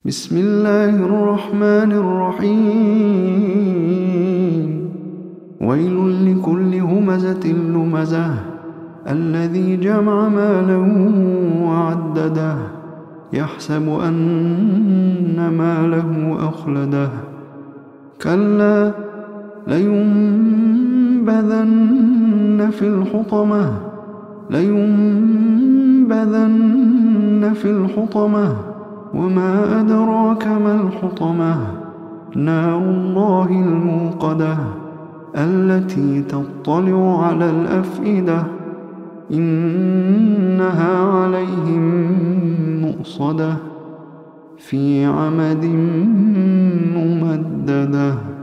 بسم الله الرحمن الرحيم ويل لكل همزة لمزة الذي جمع مالا وعدده يحسب أن ماله أخلده كلا لينبذن في الحطمة وما أدراك ما الحطمة نار الله الموقدة التي تطلع على الأفئدة إنها عليهم مؤصدة في عمد ممددة.